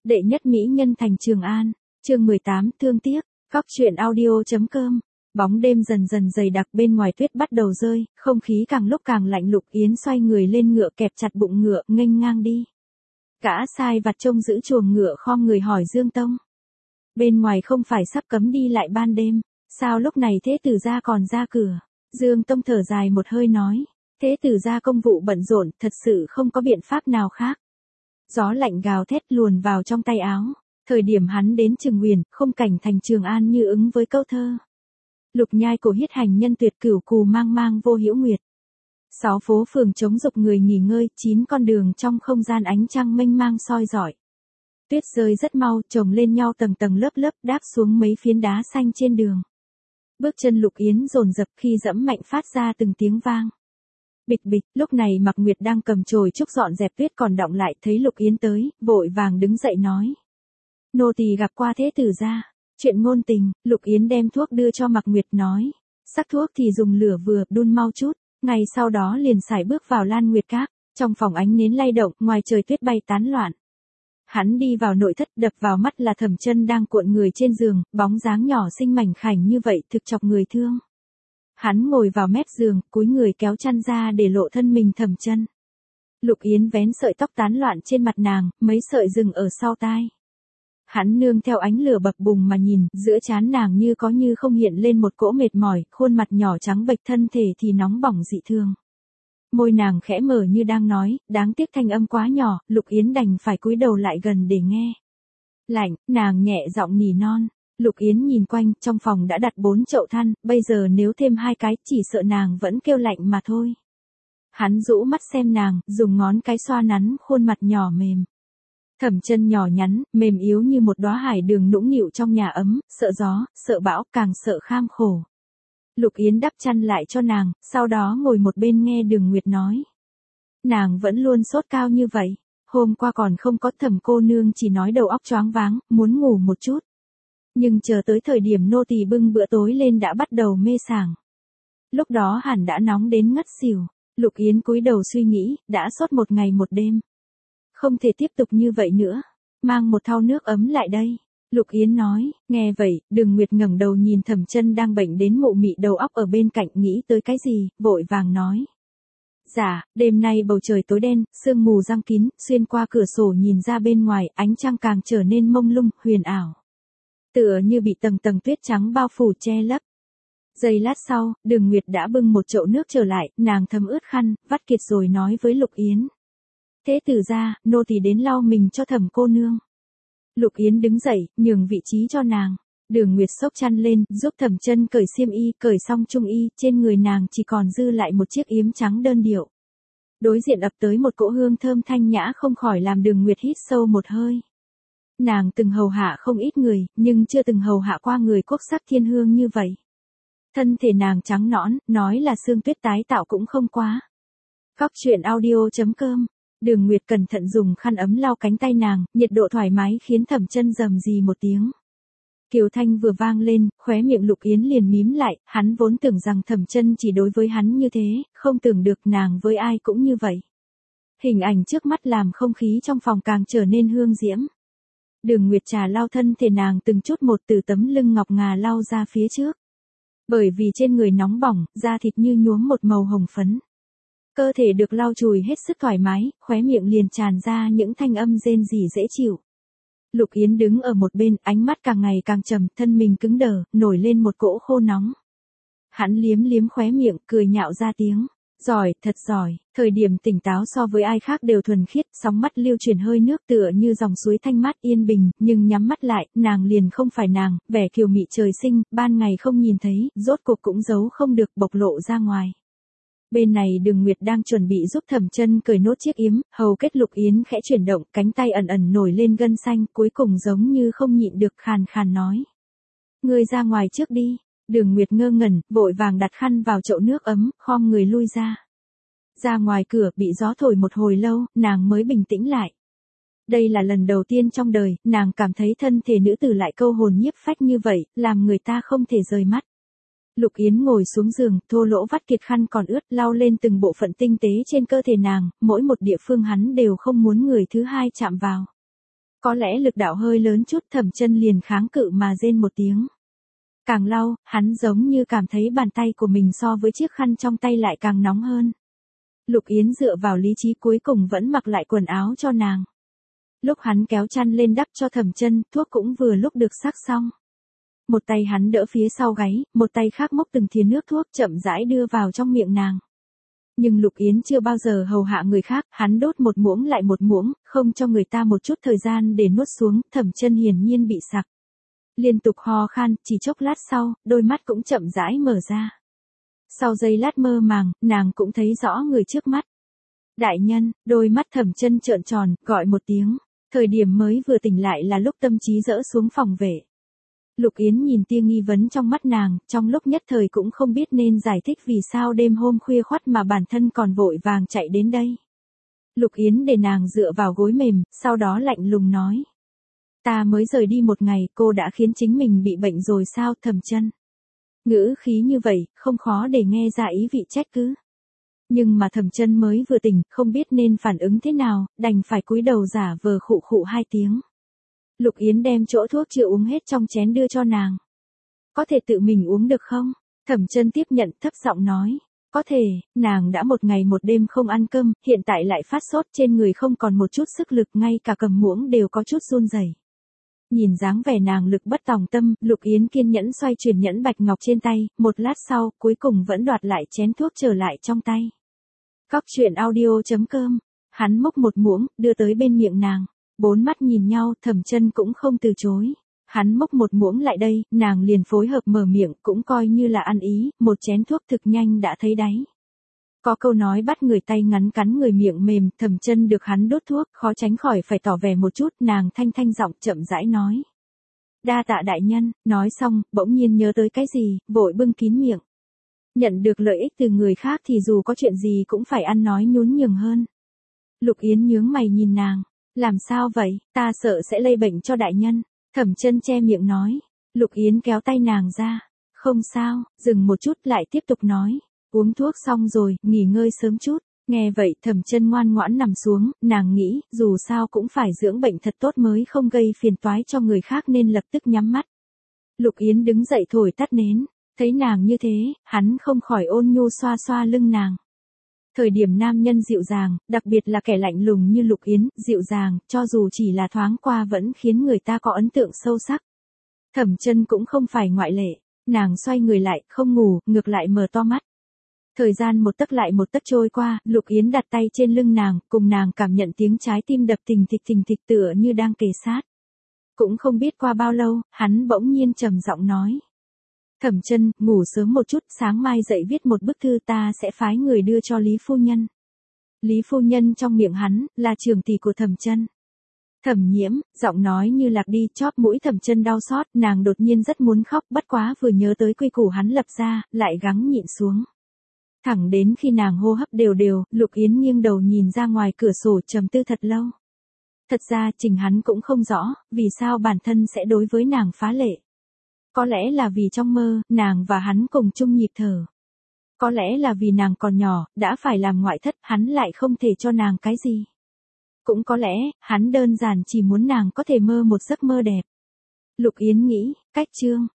Đệ nhất mỹ nhân thành Trường An, chương 18, thương tiếc, Cóc truyện audio.com. Bóng đêm dần dần dày đặc, bên ngoài tuyết bắt đầu rơi, không khí càng lúc càng lạnh. Lục Yến xoay người lên ngựa, kẹp chặt bụng ngựa, nghênh ngang đi. Gã sai vặt trông giữ chuồng ngựa khom người hỏi Dương Tông. Bên ngoài không phải sắp cấm đi lại ban đêm, sao lúc này thế tử gia còn ra cửa? Dương Tông thở dài một hơi nói, thế tử gia công vụ bận rộn, thật sự không có biện pháp nào khác. Gió lạnh gào thét luồn vào trong tay áo. Thời điểm hắn đến Trường Nguyền, khung cảnh thành Trường An như ứng với câu thơ. Lục nhai cổ hiết hành nhân tuyệt, cửu cù mang mang vô hữu nguyệt. 6 phố phường trống dục người nghỉ ngơi, 9 con đường trong không gian ánh trăng mênh mang soi rọi. Tuyết rơi rất mau, chồng lên nhau tầng tầng lớp lớp, đáp xuống mấy phiến đá xanh trên đường. Bước chân Lục Yến dồn dập, khi dẫm mạnh phát ra từng tiếng vang. Bịch bịch, lúc này Mạc Nguyệt đang cầm chổi trúc dọn dẹp tuyết còn đọng lại, thấy Lục Yến tới, vội vàng đứng dậy nói. Nô tỳ gặp qua thế tử gia. Chuyện ngôn tình. Lục Yến đem thuốc đưa cho Mạc Nguyệt nói. Sắc thuốc thì dùng lửa vừa, đun mau chút. Ngày sau đó liền sải bước vào Lan Nguyệt Các. Trong phòng ánh nến lay động, ngoài trời tuyết bay tán loạn. Hắn đi vào nội thất, đập vào mắt là Thẩm Chân đang cuộn người trên giường, bóng dáng nhỏ xinh mảnh khảnh như vậy thực chọc người thương. Hắn ngồi vào mép giường, cúi người kéo chăn ra để lộ thân mình Thẩm Chân. Lục Yến vén sợi tóc tán loạn trên mặt nàng, mấy sợi dừng ở sau tai. Hắn nương theo ánh lửa bập bùng mà nhìn, giữa trán nàng như có như không hiện lên một cỗ mệt mỏi, khuôn mặt nhỏ trắng bệch, thân thể thì nóng bỏng dị thường. Môi nàng khẽ mở như đang nói, đáng tiếc thanh âm quá nhỏ, Lục Yến đành phải cúi đầu lại gần để nghe. Lạnh, nàng nhẹ giọng nỉ non. Lục Yến nhìn quanh, trong phòng đã đặt 4 chậu than, bây giờ nếu thêm 2 cái, chỉ sợ nàng vẫn kêu lạnh mà thôi. Hắn rũ mắt xem nàng, dùng ngón cái xoa nắn khuôn mặt nhỏ mềm. Thẩm Chân nhỏ nhắn, mềm yếu như một đóa hải đường nũng nịu trong nhà ấm, sợ gió, sợ bão, càng sợ kham khổ. Lục Yến đắp chăn lại cho nàng, sau đó ngồi một bên nghe Đường Nguyệt nói. Nàng vẫn luôn sốt cao như vậy, hôm qua còn không có, Thẩm cô nương chỉ nói đầu óc choáng váng, muốn ngủ một chút. Nhưng chờ tới thời điểm nô tỳ bưng bữa tối lên đã bắt đầu mê sảng. Lúc đó hẳn đã nóng đến ngất xỉu. Lục Yến cúi đầu suy nghĩ, đã sốt 1 ngày 1 đêm. Không thể tiếp tục như vậy nữa. Mang một thau nước ấm lại đây. Lục Yến nói. Nghe vậy, Đường Nguyệt ngẩng đầu nhìn Thẩm Chân đang bệnh đến mụ mị đầu óc ở bên cạnh, nghĩ tới cái gì, vội vàng nói. Dạ, đêm nay bầu trời tối đen, sương mù giăng kín, xuyên qua cửa sổ nhìn ra bên ngoài, ánh trăng càng trở nên mông lung, huyền ảo. Tựa như bị tầng tầng tuyết trắng bao phủ che lấp. Giây lát sau, Đường Nguyệt đã bưng một chậu nước trở lại, nàng thấm ướt khăn, vắt kiệt rồi nói với Lục Yến. Thế tử gia, nô tỳ đến lau mình cho Thẩm cô nương. Lục Yến đứng dậy, nhường vị trí cho nàng. Đường Nguyệt xốc chăn lên, giúp Thẩm Chân cởi xiêm y, cởi xong trung y, trên người nàng chỉ còn dư lại một chiếc yếm trắng đơn điệu. Đối diện ập tới một cỗ hương thơm thanh nhã không khỏi làm Đường Nguyệt hít sâu một hơi. Nàng từng hầu hạ không ít người, nhưng chưa từng hầu hạ qua người quốc sắc thiên hương như vậy. Thân thể nàng trắng nõn, nói là xương tuyết tái tạo cũng không quá. Cóc truyện audio.com. Đường Nguyệt cẩn thận dùng khăn ấm lau cánh tay nàng, nhiệt độ thoải mái khiến Thẩm Chân rầm rì một tiếng. Kiều thanh vừa vang lên, khóe miệng Lục Yến liền mím lại, hắn vốn tưởng rằng Thẩm Chân chỉ đối với hắn như thế, không tưởng được nàng với ai cũng như vậy. Hình ảnh trước mắt làm không khí trong phòng càng trở nên hương diễm. Đường Nguyệt trà lau thân thể nàng từng chút một từ tấm lưng ngọc ngà lau ra phía trước. Bởi vì trên người nóng bỏng, da thịt như nhuốm một màu hồng phấn. Cơ thể được lau chùi hết sức thoải mái, khóe miệng liền tràn ra những thanh âm rên rỉ dễ chịu. Lục Yến đứng ở một bên, ánh mắt càng ngày càng trầm, thân mình cứng đờ, nổi lên một cỗ khô nóng. Hắn liếm liếm khóe miệng, cười nhạo ra tiếng. Giỏi, thật giỏi, thời điểm tỉnh táo so với ai khác đều thuần khiết, sóng mắt lưu chuyển hơi nước tựa như dòng suối thanh mát yên bình, nhưng nhắm mắt lại, nàng liền không phải nàng, vẻ kiều mị trời sinh, ban ngày không nhìn thấy, rốt cuộc cũng giấu không được, bộc lộ ra ngoài. Bên này Đường Nguyệt đang chuẩn bị giúp Thẩm Chân cởi nốt chiếc yếm, hầu kết Lục Yến khẽ chuyển động, cánh tay ẩn ẩn nổi lên gân xanh, cuối cùng giống như không nhịn được khàn khàn nói. Ngươi ra ngoài trước đi. Đường Nguyệt ngơ ngẩn, vội vàng đặt khăn vào chậu nước ấm, khom người lui ra. Ra ngoài cửa, bị gió thổi một hồi lâu, nàng mới bình tĩnh lại. Đây là lần đầu tiên trong đời, nàng cảm thấy thân thể nữ tử lại câu hồn nhiếp phách như vậy, làm người ta không thể rời mắt. Lục Yến ngồi xuống giường, thô lỗ vắt kiệt khăn còn ướt, lau lên từng bộ phận tinh tế trên cơ thể nàng, mỗi một địa phương hắn đều không muốn người thứ hai chạm vào. Có lẽ lực đạo hơi lớn chút, Thẩm Chân liền kháng cự mà rên một tiếng. Càng lau, hắn giống như cảm thấy bàn tay của mình so với chiếc khăn trong tay lại càng nóng hơn. Lục Yến dựa vào lý trí cuối cùng vẫn mặc lại quần áo cho nàng. Lúc hắn kéo chăn lên đắp cho Thẩm Chân, thuốc cũng vừa lúc được sắc xong. Một tay hắn đỡ phía sau gáy, một tay khác múc từng thìa nước thuốc chậm rãi đưa vào trong miệng nàng. Nhưng Lục Yến chưa bao giờ hầu hạ người khác, hắn đốt một muỗng lại một muỗng, không cho người ta một chút thời gian để nuốt xuống, Thẩm Chân hiển nhiên bị sặc. Liên tục ho khan, chỉ chốc lát sau, đôi mắt cũng chậm rãi mở ra. Sau giây lát mơ màng, nàng cũng thấy rõ người trước mắt. Đại nhân, đôi mắt Thẩm Chân trợn tròn, gọi một tiếng. Thời điểm mới vừa tỉnh lại là lúc tâm trí dỡ xuống phòng vệ. Lục Yến nhìn tia nghi vấn trong mắt nàng, trong lúc nhất thời cũng không biết nên giải thích vì sao đêm hôm khuya khoắt mà bản thân còn vội vàng chạy đến đây. Lục Yến để nàng dựa vào gối mềm, sau đó lạnh lùng nói. Ta mới rời đi một ngày, cô đã khiến chính mình bị bệnh rồi sao, Thẩm Chân? Ngữ khí như vậy, không khó để nghe ra ý vị trách cứ. Nhưng mà Thẩm Chân mới vừa tỉnh, không biết nên phản ứng thế nào, đành phải cúi đầu giả vờ khụ khụ 2 tiếng. Lục Yến đem chỗ thuốc chưa uống hết trong chén đưa cho nàng. Có thể tự mình uống được không? Thẩm Chân tiếp nhận, thấp giọng nói. Có thể, nàng đã một ngày một đêm không ăn cơm, hiện tại lại phát sốt, trên người không còn một chút sức lực, ngay cả cầm muỗng đều có chút run rẩy. Nhìn dáng vẻ nàng lực bất tòng tâm, Lục Yến kiên nhẫn xoay chuyển nhẫn bạch ngọc trên tay, một lát sau, cuối cùng vẫn đoạt lại chén thuốc trở lại trong tay. Cóc truyện audio.com, hắn múc một muỗng, đưa tới bên miệng nàng. 4 mắt nhìn nhau, Thẩm Chân cũng không từ chối. Hắn múc một muỗng lại đây, nàng liền phối hợp mở miệng, cũng coi như là ăn ý, một chén thuốc thực nhanh đã thấy đáy. Có câu nói bắt người tay ngắn cắn người miệng mềm, Thẩm Chân được hắn đốt thuốc, khó tránh khỏi phải tỏ vẻ một chút, nàng thanh thanh giọng chậm rãi nói. Đa tạ đại nhân, nói xong, bỗng nhiên nhớ tới cái gì, vội bưng kín miệng. Nhận được lợi ích từ người khác thì dù có chuyện gì cũng phải ăn nói nhún nhường hơn. Lục Yến nhướng mày nhìn nàng. Làm sao vậy, ta sợ sẽ lây bệnh cho đại nhân. Thẩm Chân che miệng nói. Lục Yến kéo tay nàng ra. Không sao, dừng một chút lại tiếp tục nói. Uống thuốc xong rồi, nghỉ ngơi sớm chút. Nghe vậy Thẩm Chân ngoan ngoãn nằm xuống, nàng nghĩ, dù sao cũng phải dưỡng bệnh thật tốt mới không gây phiền toái cho người khác nên lập tức nhắm mắt. Lục Yến đứng dậy thổi tắt nến. Thấy nàng như thế, hắn không khỏi ôn nhu xoa xoa lưng nàng. Thời điểm nam nhân dịu dàng, đặc biệt là kẻ lạnh lùng như Lục Yến, dịu dàng, cho dù chỉ là thoáng qua vẫn khiến người ta có ấn tượng sâu sắc. Thẩm Chân cũng không phải ngoại lệ, nàng xoay người lại, không ngủ, ngược lại mở to mắt. Thời gian một tấc lại một tấc trôi qua, Lục Yến đặt tay trên lưng nàng, cùng nàng cảm nhận tiếng trái tim đập thình thịch tựa như đang kề sát. Cũng không biết qua bao lâu, hắn bỗng nhiên trầm giọng nói. Thẩm Chân, ngủ sớm một chút, sáng mai dậy viết một bức thư, ta sẽ phái người đưa cho Lý phu nhân. Lý phu nhân trong miệng hắn, là trưởng tỷ của Thẩm Chân. Thẩm Nhiễm, giọng nói như lạc đi, chóp mũi Thẩm Chân đau xót, nàng đột nhiên rất muốn khóc, bất quá vừa nhớ tới quy củ hắn lập ra, lại gắng nhịn xuống. Thẳng đến khi nàng hô hấp đều đều, Lục Yến nghiêng đầu nhìn ra ngoài cửa sổ trầm tư thật lâu. Thật ra chính hắn cũng không rõ, vì sao bản thân sẽ đối với nàng phá lệ. Có lẽ là vì trong mơ, nàng và hắn cùng chung nhịp thở. Có lẽ là vì nàng còn nhỏ, đã phải làm ngoại thất, hắn lại không thể cho nàng cái gì. Cũng có lẽ, hắn đơn giản chỉ muốn nàng có thể mơ một giấc mơ đẹp. Lục Yến nghĩ, cách chương.